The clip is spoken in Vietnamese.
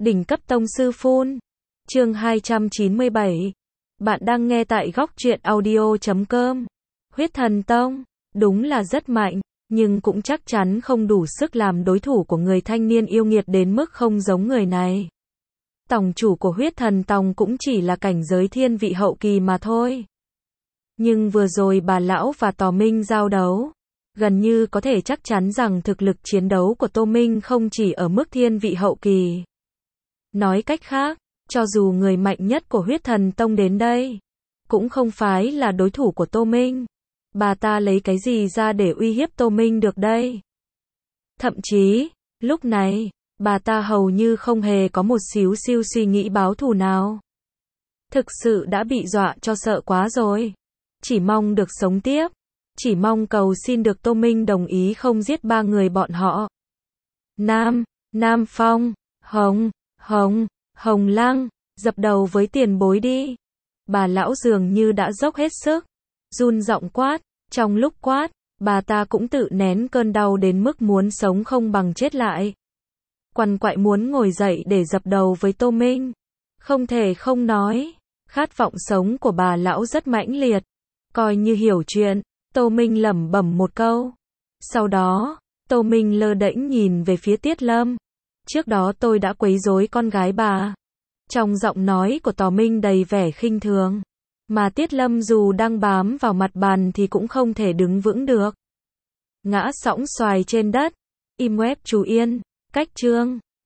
Đỉnh cấp tông sư phun. Chương 297. Bạn đang nghe tại góc truyện audio.com. Huyết Thần Tông, đúng là rất mạnh, nhưng cũng chắc chắn không đủ sức làm đối thủ của người thanh niên yêu nghiệt đến mức không giống người này. Tông chủ của Huyết Thần Tông cũng chỉ là cảnh giới thiên vị hậu kỳ mà thôi. Nhưng vừa rồi bà lão và Tò Minh giao đấu, gần như có thể chắc chắn rằng thực lực chiến đấu của Tô Minh không chỉ ở mức thiên vị hậu kỳ. Nói cách khác, cho dù người mạnh nhất của Huyết Thần Tông đến đây, cũng không phải là đối thủ của Tô Minh. Bà ta lấy cái gì ra để uy hiếp Tô Minh được đây? Thậm chí, lúc này, bà ta hầu như không hề có một xíu xiu suy nghĩ báo thù nào. Thực sự đã bị dọa cho sợ quá rồi. Chỉ mong được sống tiếp. Chỉ mong cầu xin được Tô Minh đồng ý không giết ba người bọn họ. Nam Phong, Hồng Lăng, dập đầu với tiền bối đi. Bà lão dường như đã dốc hết sức, run giọng quát. Trong lúc quát, bà ta cũng tự nén cơn đau đến mức muốn sống không bằng chết lại. Quằn quại muốn ngồi dậy để dập đầu với Tô Minh. Không thể không nói, khát vọng sống của bà lão rất mãnh liệt. Coi như hiểu chuyện, Tô Minh lẩm bẩm một câu. Sau đó, Tô Minh lơ đễnh nhìn về phía Tiết Lâm. Trước đó tôi đã quấy rối con gái bà. Trong giọng nói của Tò Minh đầy vẻ khinh thường. Mà Tiết Lâm dù đang bám vào mặt bàn thì cũng không thể đứng vững được. Ngã sõng xoài trên đất. Im web chú yên. Cách chương.